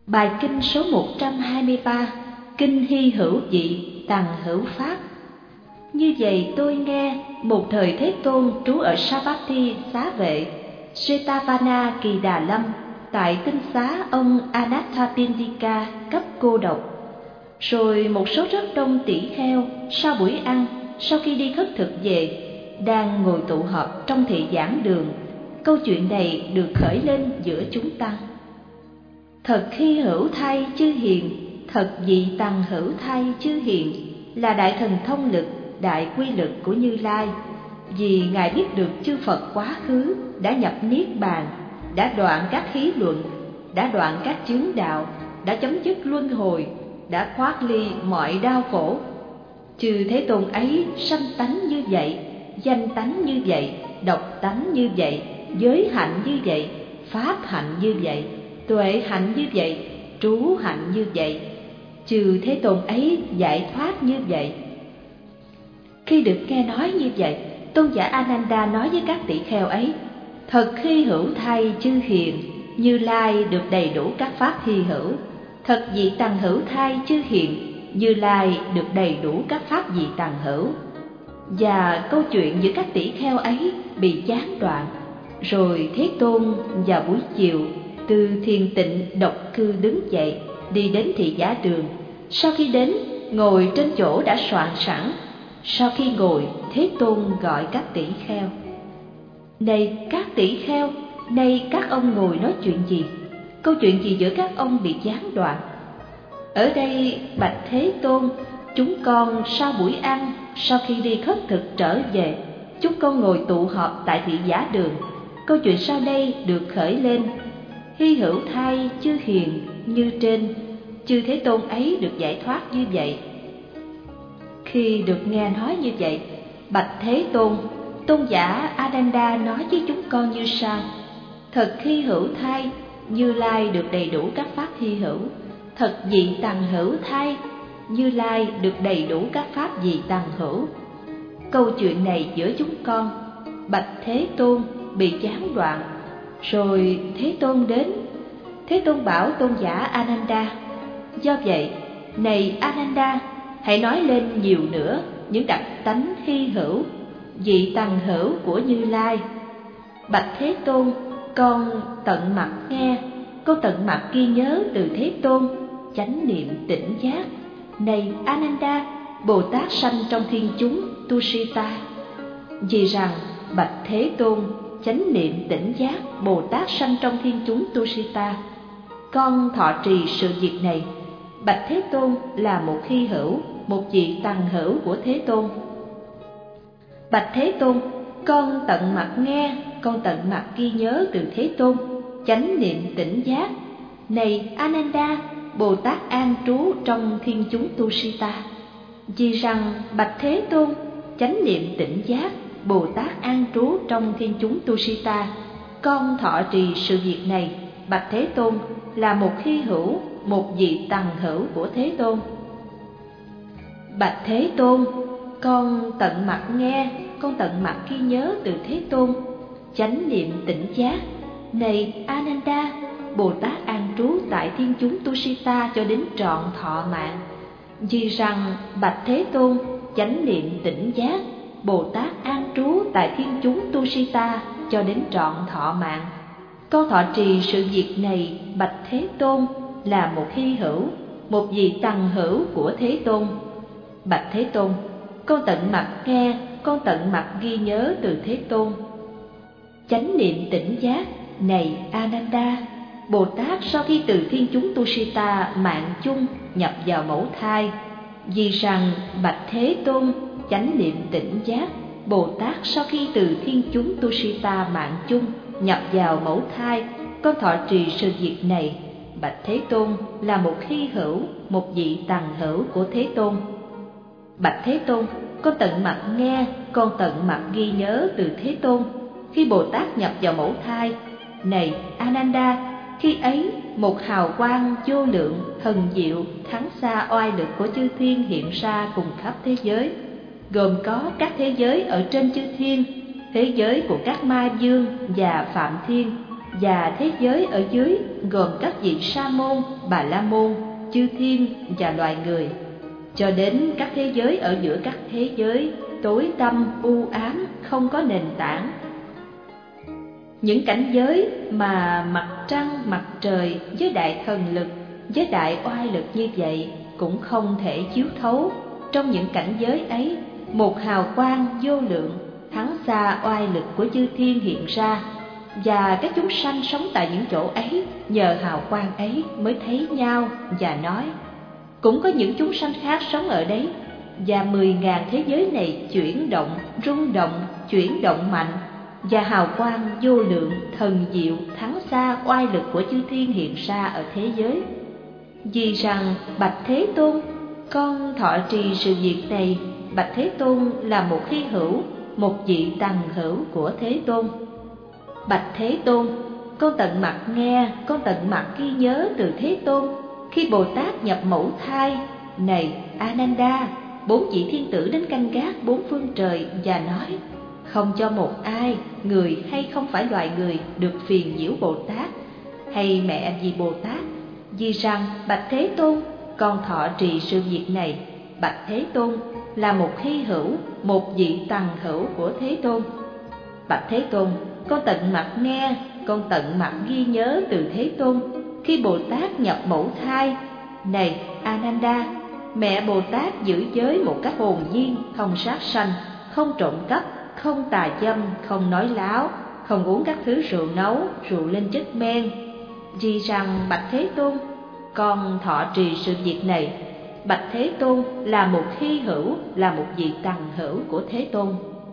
Bài kinh số 123, Kinh Hy Hữu Vị Tằng Hữu Pháp. Như vậy tôi nghe, một thời Thế Tôn trú ở Savatthi Xá Vệ, Jetavana Kỳ Đà Lâm, tại tinh xá ông Anathapindika cấp cô độc. Rồi một số rất đông tỷ kheo sau buổi ăn, sau khi đi khất thực về, đang ngồi tụ họp trong thị giảng đường. Câu chuyện này được khởi lên giữa chúng tăng. Thật hy hữu thay chư hiền, thật dị tằng hữu thay chư hiền, là đại thần thông lực, đại quy lực của Như Lai. Vì Ngài biết được chư Phật quá khứ đã nhập niết bàn, đã đoạn các khí luận, đã đoạn các chướng đạo, đã chấm dứt luân hồi, đã thoát ly mọi đau khổ. Chư Thế Tôn ấy sanh tánh như vậy, danh tánh như vậy, độc tánh như vậy, giới hạnh như vậy, pháp hạnh như vậy, tuệ hạnh như vậy, trú hạnh như vậy. Chư Thế Tôn ấy giải thoát như vậy. Khi được nghe nói như vậy, tôn giả Ananda nói với các tỷ kheo ấy: thật hy hữu thay chư hiền, Như Lai được đầy đủ các pháp hy hữu. Thật dị tằng hữu thay chư hiền, Như Lai được đầy đủ các pháp dị tằng hữu. Và câu chuyện giữa các tỷ kheo ấy bị gián đoạn. Rồi Thế Tôn vào buổi chiều từ thiền tịnh độc cư đứng dậy, đi đến thị giả đường. Sau khi đến, ngồi trên chỗ đã soạn sẵn. Sau khi ngồi, Thế Tôn gọi các tỷ kheo: này các tỷ kheo, nay các ông ngồi nói chuyện gì? Câu chuyện gì giữa các ông bị gián đoạn? Ở đây bạch Thế Tôn, chúng con sau buổi ăn, sau khi đi khất thực trở về, chúng con ngồi tụ họp tại thị giả đường. Câu chuyện sau đây được khởi lên: hy hữu thay chư hiền như trên, chư Thế Tôn ấy được giải thoát như vậy. Khi được nghe nói như vậy, bạch Thế Tôn, tôn giả Ananda nói với chúng con như sau: thật hy hữu thay, Như Lai được đầy đủ các pháp hy hữu. Thật dị tằng hữu thay, Như Lai được đầy đủ các pháp dị tằng hữu. Câu chuyện này giữa chúng con, bạch Thế Tôn, bị gián đoạn. Rồi Thế Tôn đến. Thế Tôn bảo tôn giả Ananda: do vậy, này Ananda, hãy nói lên nhiều nữa những đặc tánh hy hữu, dị tằng hữu của Như Lai. Bạch Thế Tôn, con tận mặt nghe, con tận mặt ghi nhớ từ Thế Tôn, chánh niệm tỉnh giác. Này Ananda, Bồ Tát sanh trong thiên chúng Tushita. Vì rằng bạch Thế Tôn, chánh niệm tỉnh giác, Bồ Tát sanh trong thiên chúng Tushita, con thọ trì sự việc này. Bạch Thế Tôn là một hy hữu, một vị tằng hữu của Thế Tôn. Bạch Thế Tôn, con tận mặt nghe, con tận mặt ghi nhớ từ Thế Tôn, chánh niệm tỉnh giác. Này Ananda, Bồ Tát an trú trong thiên chúng Tushita. Vì rằng bạch Thế Tôn, chánh niệm tỉnh giác, Bồ Tát an trú trong thiên chúng Tushita, con thọ trì sự việc này. Bạch Thế Tôn là một hy hữu, một vị tằng hữu của Thế Tôn. Bạch Thế Tôn, con tận mặt nghe, con tận mặt ghi nhớ từ Thế Tôn, chánh niệm tỉnh giác. Này Ananda, Bồ Tát an trú tại thiên chúng Tushita cho đến trọn thọ mạng. Vì rằng bạch Thế Tôn, chánh niệm tỉnh giác, Bồ Tát an trú tại thiên chúng Tushita cho đến trọn thọ mạng. Con thọ trì sự việc này, bạch Thế Tôn, là một hy hữu, một vị tằng hữu của Thế Tôn. Bạch Thế Tôn, con tận mặt nghe, con tận mặt ghi nhớ từ Thế Tôn, chánh niệm tỉnh giác. Này Ananda, Bồ Tát sau khi từ thiên chúng Tushita mạng chung nhập vào mẫu thai. Vì rằng bạch Thế Tôn, chánh niệm tỉnh giác, Bồ Tát sau khi từ thiên chúng Tushita mạng chung nhập vào mẫu thai, con thọ trì sự việc này. Bạch Thế Tôn là một hy hữu, một vị tằng hữu của Thế Tôn. Bạch Thế Tôn, con tận mặt nghe, con tận mặt ghi nhớ từ Thế Tôn khi Bồ Tát nhập vào mẫu thai. Này Ananda, khi ấy một hào quang vô lượng, thần diệu, thắng xa oai lực của chư thiên hiện ra cùng khắp thế giới, gồm có các thế giới ở trên chư thiên, thế giới của các ma dương và phạm thiên, và thế giới ở dưới gồm các vị sa môn, bà la môn, chư thiên và loài người, cho đến các thế giới ở giữa các thế giới tối tăm u ám không có nền tảng. Những cảnh giới mà mặt trăng, mặt trời với đại thần lực, với đại oai lực như vậy cũng không thể chiếu thấu. Trong những cảnh giới ấy, một hào quang vô lượng thắng xa oai lực của chư thiên hiện ra, và các chúng sanh sống tại những chỗ ấy nhờ hào quang ấy mới thấy nhau và nói. Cũng có những chúng sanh khác sống ở đấy, và 10.000 thế giới này chuyển động, rung động, chuyển động mạnh, và hào quang vô lượng thần diệu thắng xa oai lực của chư thiên hiện ra ở thế giới. Vì rằng bạch Thế Tôn, con thọ trì sự việc này. Bạch Thế Tôn là một hy hữu, một vị tằng hữu của Thế Tôn. Bạch Thế Tôn, con tận mặt nghe, con tận mặt ghi nhớ từ Thế Tôn khi Bồ Tát nhập mẫu thai. Này Ananda, 4 vị thiên tử đến canh gác 4 phương trời và nói: không cho một ai, người hay không phải loài người, được phiền nhiễu Bồ Tát hay mẹ vì Bồ Tát. Vì rằng bạch Thế Tôn, con thọ trì sự việc này. Bạch Thế Tôn là một hy hữu, một vị tằng hữu của Thế Tôn. Bạch Thế Tôn, con tận mặt nghe, con tận mặt ghi nhớ từ Thế Tôn khi Bồ Tát nhập mẫu thai. Này Ananda, mẹ Bồ Tát giữ giới một cách hồn nhiên, không sát sanh, không trộm cắp, không tà dâm, không nói láo, không uống các thứ rượu nấu, rượu lên chất men. Vì rằng bạch Thế Tôn, con thọ trì sự việc này. Bạch Thế Tôn là một hy hữu, là một vị tằng hữu của Thế Tôn.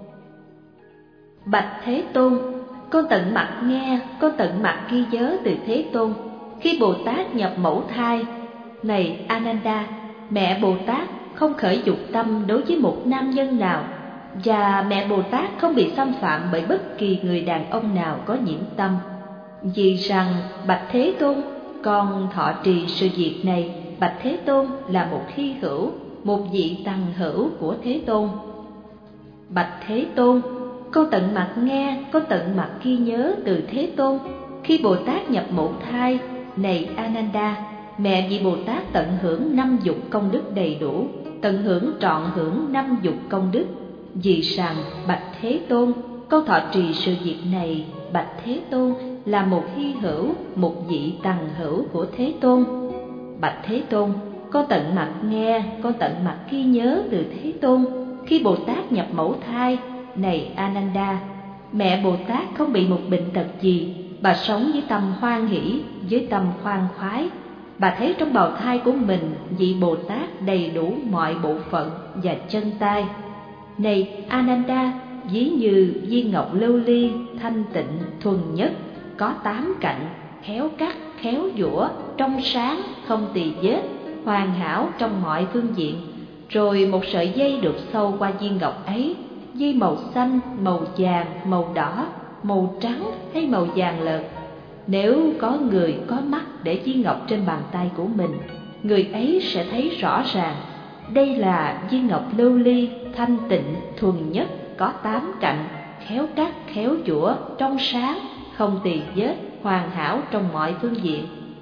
Bạch Thế Tôn, con tận mặt nghe, con tận mặt ghi nhớ từ Thế Tôn khi Bồ Tát nhập mẫu thai. Này Ananda, mẹ Bồ Tát không khởi dục tâm đối với một nam nhân nào, và mẹ Bồ Tát không bị xâm phạm bởi bất kỳ người đàn ông nào có nhiễm tâm. Vì rằng bạch Thế Tôn, con thọ trì sự việc này. Bạch Thế Tôn là một hy hữu, một vị tằng hữu của Thế Tôn. Bạch Thế Tôn, con tận mặt nghe, con tận mặt ghi nhớ từ Thế Tôn khi Bồ Tát nhập mẫu thai. Này Ananda, mẹ vị Bồ Tát tận hưởng 5 dục công đức đầy đủ, tận hưởng trọn hưởng 5 dục công đức. Vì rằng bạch Thế Tôn, con thọ trì sự việc này. Bạch Thế Tôn là một hy hữu, một vị tằng hữu của Thế Tôn. Bạch Thế Tôn, con tận mặt nghe, con tận mặt ghi nhớ từ Thế Tôn khi Bồ Tát nhập mẫu thai. Này Ananda, mẹ Bồ Tát không bị một bệnh tật gì, bà sống với tâm hoan hỷ, với tâm khoan khoái. Bà thấy trong bào thai của mình vị Bồ Tát đầy đủ mọi bộ phận và chân tay. Này Ananda, ví như viên ngọc lưu ly, thanh tịnh, thuần nhất, có 8 cạnh, khéo cắt, khéo giũa, trong sáng, không tì vết, hoàn hảo trong mọi phương diện. Rồi một sợi dây được sâu qua viên ngọc ấy, dây màu xanh, màu vàng, màu đỏ, màu trắng hay màu vàng lợt. Nếu có người có mắt để viên ngọc trên bàn tay của mình, người ấy sẽ thấy rõ ràng đây là viên ngọc lưu ly, thanh tịnh, thuần nhất, có 8 cạnh, khéo cắt, khéo giũa, trong sáng, không tì vết, hoàn hảo trong mọi phương diện.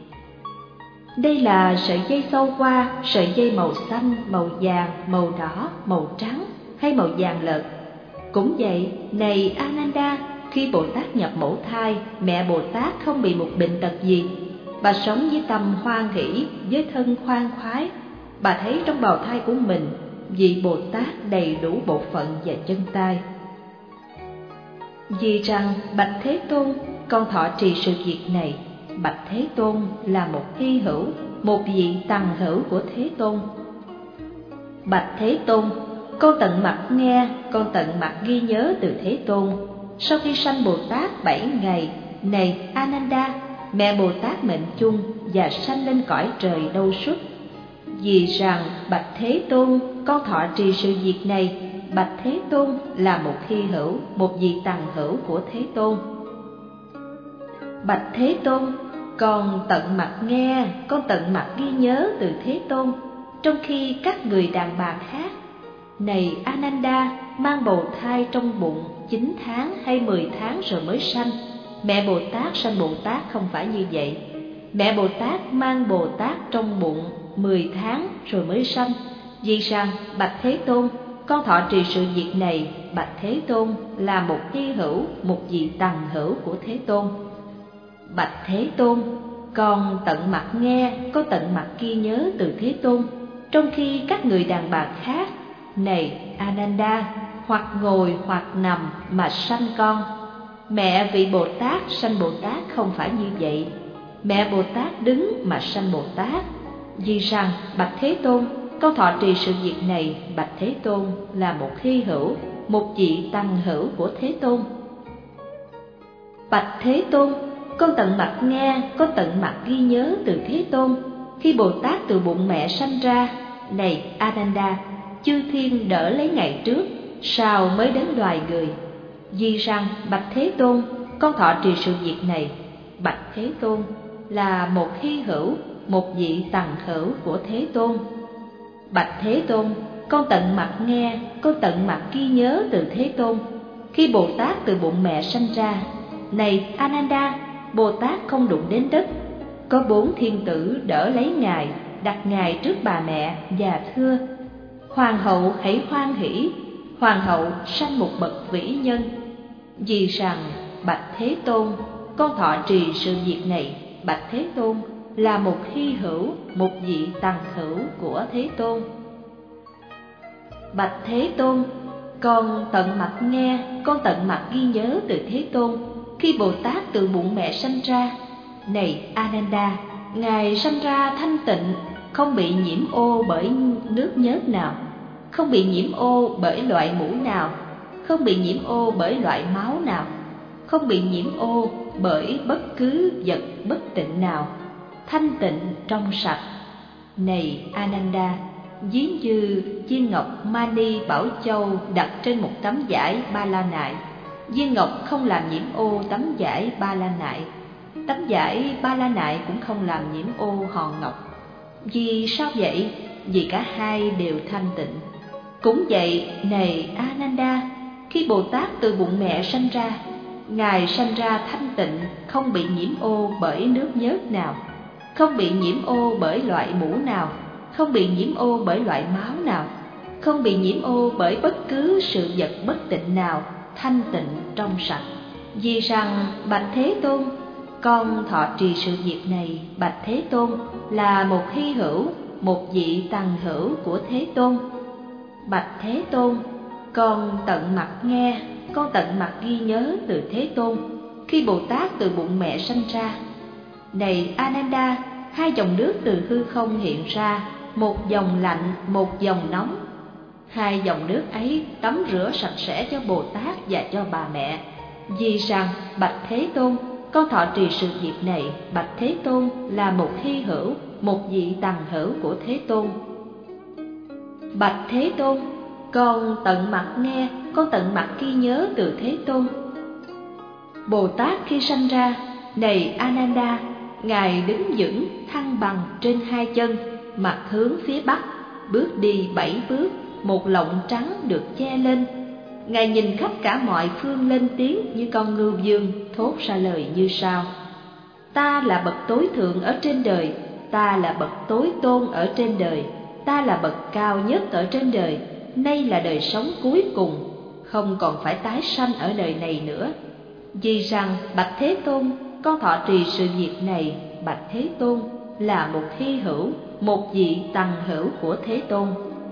Đây là sợi dây sâu qua, sợi dây màu xanh, màu vàng, màu đỏ, màu trắng hay màu vàng lợt. Cũng vậy, này Ananda, khi Bồ Tát nhập mẫu thai, mẹ Bồ Tát không bị một bệnh tật gì. Bà sống với tâm hoan hỷ, với thân khoan khoái. Bà thấy trong bào thai của mình vị Bồ Tát đầy đủ bộ phận và chân tay. Vì rằng bạch Thế Tôn, con thọ trì sự việc này. Bạch Thế Tôn là một hy hữu, một vị tằng hữu của Thế Tôn. Bạch Thế Tôn, con tận mặt nghe, con tận mặt ghi nhớ từ Thế Tôn sau khi sanh Bồ Tát 7 ngày. Này Ananda, mẹ Bồ Tát mệnh chung và sanh lên cõi trời đâu xuất. Vì rằng bạch Thế Tôn, con thọ trì sự việc này. Bạch Thế Tôn là một hy hữu, một vị tằng hữu của Thế Tôn. Bạch Thế Tôn, con tận mặt nghe, con tận mặt ghi nhớ từ Thế Tôn trong khi các người đàn bà khác. Này Ananda, mang bầu thai trong bụng 9 tháng hay 10 tháng rồi mới sanh. Mẹ Bồ Tát sanh Bồ Tát không phải như vậy. Mẹ Bồ Tát mang Bồ Tát trong bụng 10 tháng rồi mới sanh. Vì rằng bạch Thế Tôn, con thọ trì sự việc này, bạch Thế Tôn, là một hy hữu, một vị tằng hữu của Thế Tôn. Bạch Thế Tôn, con tận mặt nghe, có tận mặt ghi nhớ từ Thế Tôn, trong khi các người đàn bà khác, này Ananda, hoặc ngồi hoặc nằm mà sanh con. Mẹ vị Bồ Tát sanh Bồ Tát không phải như vậy. Mẹ Bồ Tát đứng mà sanh Bồ Tát. Vì rằng bạch Thế Tôn, con thọ trì sự việc này, bạch Thế Tôn, là một hy hữu, một vị tằng hữu của Thế Tôn. Bạch Thế Tôn, con tận mặt nghe, có tận mặt ghi nhớ từ Thế Tôn, khi Bồ Tát từ bụng mẹ sanh ra. Này Ananda, chư thiên đỡ lấy ngày trước, sau mới đến loài người. Vì rằng bạch Thế Tôn, con thọ trì sự việc này, bạch Thế Tôn, là một hy hữu, một vị tằng hữu của Thế Tôn. Bạch Thế Tôn, con tận mặt nghe, con tận mặt ghi nhớ từ Thế Tôn, khi Bồ Tát từ bụng mẹ sanh ra. Này Ananda, Bồ Tát không đụng đến đất. Có 4 thiên tử đỡ lấy Ngài, đặt Ngài trước bà mẹ và thưa: Hoàng hậu hãy hoan hỷ. Hoàng hậu sanh một bậc vĩ nhân. Vì rằng bạch Thế Tôn, con thọ trì sự việc này, bạch Thế Tôn, là một hy hữu, một vị tằng hữu của Thế Tôn. Bạch Thế Tôn, con tận mặt nghe, con tận mặt ghi nhớ từ Thế Tôn, khi Bồ Tát từ bụng mẹ sanh ra. Này Ananda, Ngài sanh ra thanh tịnh, không bị nhiễm ô bởi nước nhớt nào, không bị nhiễm ô bởi loại mũ nào, không bị nhiễm ô bởi loại máu nào, không bị nhiễm ô bởi bất cứ vật bất tịnh nào, thanh tịnh trong sạch. Này Ananda, ví như viên ngọc Mani Bảo Châu đặt trên một tấm vải ba la nại, viên ngọc không làm nhiễm ô tấm vải ba la nại, tấm vải ba la nại cũng không làm nhiễm ô hòn ngọc. Vì sao vậy? Vì cả hai đều thanh tịnh. Cũng vậy, này Ananda, khi Bồ Tát từ bụng mẹ sanh ra, Ngài sanh ra thanh tịnh, không bị nhiễm ô bởi nước nhớt nào, không bị nhiễm ô bởi loại mũ nào, không bị nhiễm ô bởi loại máu nào, không bị nhiễm ô bởi bất cứ sự vật bất tịnh nào, thanh tịnh trong sạch. Vì rằng bạch Thế Tôn, con thọ trì sự việc này, bạch Thế Tôn, là một hy hữu, một vị tằng hữu của Thế Tôn. Bạch Thế Tôn, con tận mặt nghe, con tận mặt ghi nhớ từ Thế Tôn, khi Bồ Tát từ bụng mẹ sanh ra. Này Ananda, 2 dòng nước từ hư không hiện ra, một dòng lạnh, một dòng nóng. 2 dòng nước ấy tắm rửa sạch sẽ cho Bồ Tát và cho bà mẹ. Vì rằng bạch Thế Tôn, con thọ trì sự việc này, bạch Thế Tôn, là một hy hữu, một vị tằng hữu của Thế Tôn. Bạch Thế Tôn, con tận mặt nghe, con tận mặt ghi nhớ từ Thế Tôn. Bồ Tát khi sanh ra, này Ananda, Ngài đứng vững thăng bằng trên 2 chân, mặt hướng phía bắc, bước đi 7 bước, một lọng trắng được che lên. Ngài nhìn khắp cả mọi phương lên tiếng như con ngưu dương, thốt ra lời như sau: Ta là bậc tối thượng ở trên đời, ta là bậc tối tôn ở trên đời, ta là bậc cao nhất ở trên đời. Nay là đời sống cuối cùng, không còn phải tái sanh ở đời này nữa. Vì rằng bạch Thế Tôn, con thọ trì sự việc này, bạch Thế Tôn, là một hy hữu, một vị tằng hữu của Thế Tôn.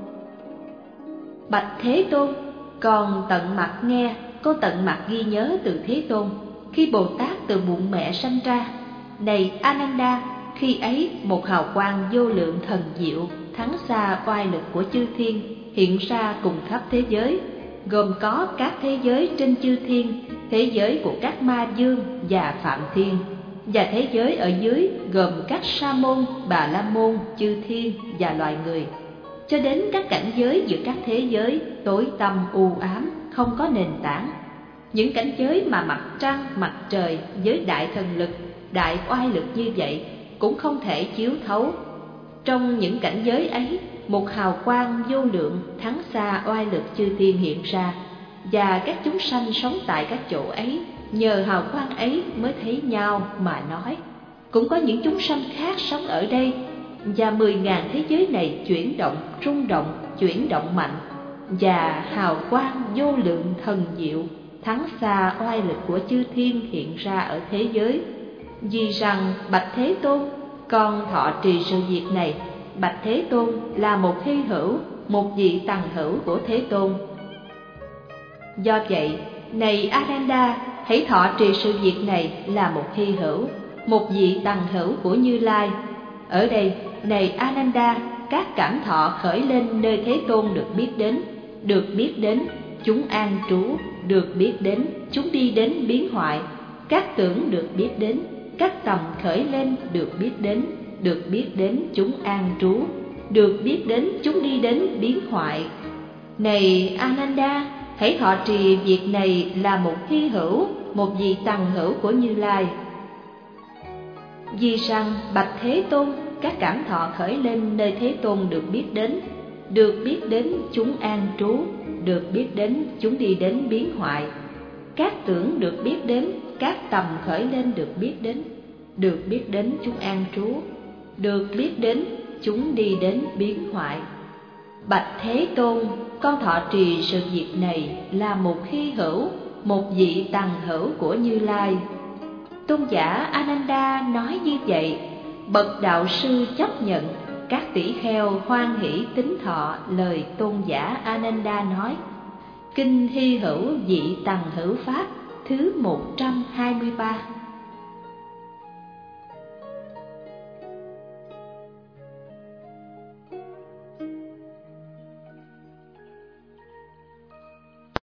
Bạch Thế Tôn, con tận mặt nghe, con tận mặt ghi nhớ từ Thế Tôn, khi Bồ Tát từ bụng mẹ sanh ra. Này Ananda, khi ấy một hào quang vô lượng thần diệu, thắng xa oai lực của chư thiên, hiện ra cùng khắp thế giới, gồm có các thế giới trên chư thiên, thế giới của các ma dương và phạm thiên, và thế giới ở dưới gồm các sa môn, bà la môn, chư thiên và loài người, cho đến các cảnh giới giữa các thế giới tối tăm u ám, không có nền tảng. Những cảnh giới mà mặt trăng, mặt trời với đại thần lực, đại oai lực như vậy cũng không thể chiếu thấu. Trong những cảnh giới ấy, một hào quang vô lượng thắng xa oai lực chư thiên hiện ra, và các chúng sanh sống tại các chỗ ấy nhờ hào quang ấy mới thấy nhau mà nói. Cũng có những chúng sanh khác sống ở đây, và 10.000 thế giới này chuyển động, rung động, chuyển động mạnh, và hào quang vô lượng thần diệu thắng xa oai lực của chư thiên hiện ra ở thế giới. Vì rằng bạch Thế Tôn, con thọ trì sự việc này. Bạch Thế Tôn là một hy hữu, một vị tằng hữu của Thế Tôn. Do vậy, này Ananda, hãy thọ trì sự việc này là một hy hữu, một vị tằng hữu của Như Lai. Ở đây, này Ananda, các cảm thọ khởi lên nơi Thế Tôn được biết đến, chúng an trú, được biết đến, chúng đi đến biến hoại. Các tưởng được biết đến, các tầm khởi lên được biết đến, chúng an trú, được biết đến, chúng đi đến biến hoại. Này Ananda, hãy thọ trì việc này là một hy hữu, một vị tằng hữu của Như Lai. Vì rằng bạch Thế Tôn, các cảm thọ khởi lên nơi Thế Tôn được biết đến, chúng an trú, được biết đến, chúng đi đến biến hoại. Các tưởng được biết đến, các tầm khởi lên được biết đến, chúng an trú, được biết đến, chúng đi đến biến hoại. Bạch Thế Tôn, con thọ trì sự việc này là một hy hữu, một vị tằng hữu của Như Lai. Tôn giả Ananda nói như vậy, bậc đạo sư chấp nhận. Các tỷ kheo hoan hỷ tín thọ lời tôn giả Ananda nói. Kinh hy hữu vị tằng hữu pháp thứ 123.